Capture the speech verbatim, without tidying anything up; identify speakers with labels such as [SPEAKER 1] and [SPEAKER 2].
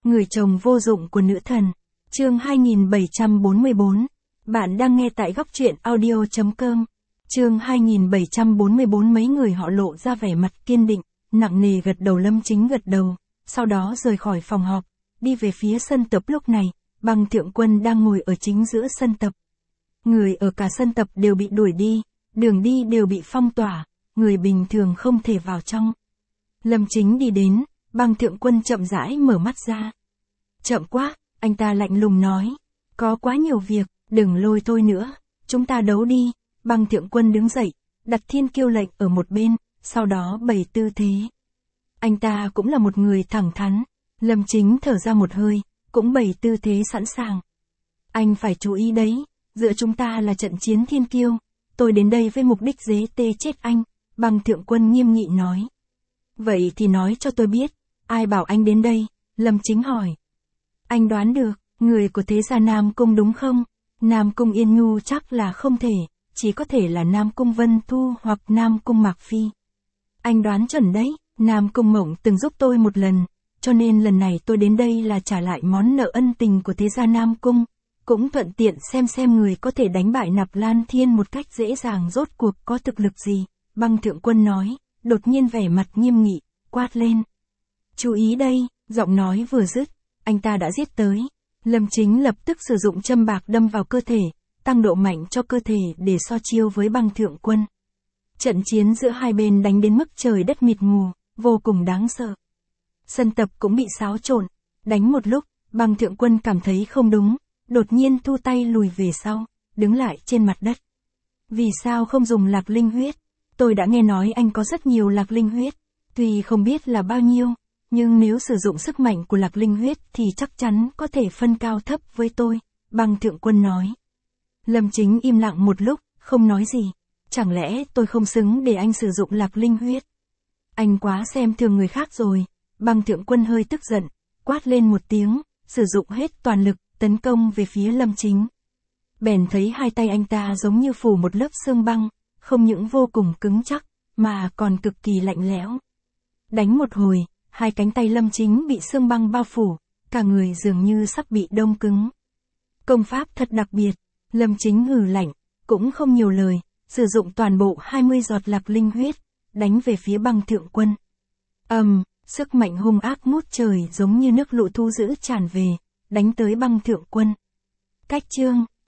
[SPEAKER 1] Người chồng vô dụng của nữ thần. Chương hai nghìn bảy trăm bốn mươi bốn. Bạn đang nghe tại góc truyện audio chấm com. Chương hai nghìn bảy trăm bốn mươi bốn. Mấy người họ lộ ra vẻ mặt kiên định, nặng nề gật đầu. Lâm Chính gật đầu, sau đó rời khỏi phòng họp, đi về phía sân tập. Lúc này, Băng Thượng Quân đang ngồi ở chính giữa sân tập. Người ở cả sân tập đều bị đuổi đi, đường đi đều bị phong tỏa, người bình thường không thể vào trong. Lâm Chính đi đến, Băng Thượng Quân chậm rãi mở mắt ra. Chậm quá, anh ta lạnh lùng nói. Có quá nhiều việc, đừng lôi tôi nữa, chúng ta đấu đi. Băng Thượng Quân đứng dậy, đặt thiên kiêu lệnh ở một bên, sau đó bày tư thế. Anh ta cũng là một người thẳng thắn. Lâm Chính thở ra một hơi, cũng bày tư thế sẵn sàng. Anh phải chú ý đấy, giữa chúng ta là trận chiến thiên kiêu, tôi đến đây với mục đích dế tê chết anh. Băng Thượng Quân nghiêm nghị nói. Vậy thì nói cho tôi biết, ai bảo anh đến đây? Lâm Chính hỏi. Anh đoán được, người của thế gia Nam Cung đúng không? Nam Cung Yên Nhu chắc là không thể, chỉ có thể là Nam Cung Vân Thu hoặc Nam Cung Mạc Phi. Anh đoán chuẩn đấy, Nam Cung Mộng từng giúp tôi một lần, cho nên lần này tôi đến đây là trả lại món nợ ân tình của thế gia Nam Cung, cũng thuận tiện xem xem người có thể đánh bại Nạp Lan Thiên một cách dễ dàng rốt cuộc có thực lực gì. Băng Thượng Quân nói, đột nhiên vẻ mặt nghiêm nghị, quát lên. Chú ý đây, giọng nói vừa dứt, anh ta đã giết tới. Lâm Chính lập tức sử dụng châm bạc đâm vào cơ thể, tăng độ mạnh cho cơ thể để so chiêu với Băng Thượng Quân. Trận chiến giữa hai bên đánh đến mức trời đất mịt mù, vô cùng đáng sợ. Sân tập cũng bị xáo trộn, đánh một lúc, Băng Thượng Quân cảm thấy không đúng, đột nhiên thu tay lùi về sau, đứng lại trên mặt đất. Vì sao không dùng lạc linh huyết? Tôi đã nghe nói anh có rất nhiều lạc linh huyết, tuy không biết là bao nhiêu, nhưng nếu sử dụng sức mạnh của lạc linh huyết thì chắc chắn có thể phân cao thấp với tôi, Băng Thượng Quân nói. Lâm Chính im lặng một lúc, không nói gì. Chẳng lẽ tôi không xứng để anh sử dụng lạc linh huyết? Anh quá xem thường người khác rồi. Băng Thượng Quân hơi tức giận, quát lên một tiếng, sử dụng hết toàn lực, tấn công về phía Lâm Chính. Bèn thấy hai tay anh ta giống như phủ một lớp xương băng, không những vô cùng cứng chắc, mà còn cực kỳ lạnh lẽo. Đánh một hồi, hai cánh tay Lâm Chính bị xương băng bao phủ, cả người dường như sắp bị đông cứng. Công pháp thật đặc biệt. Lâm Chính hừ lạnh, cũng không nhiều lời, sử dụng toàn bộ hai mươi giọt lạc linh huyết, đánh về phía Băng Thượng Quân. Ầm, um, sức mạnh hung ác ngút trời giống như nước lũ thu dữ tràn về, đánh tới Băng Thượng Quân. Cách chương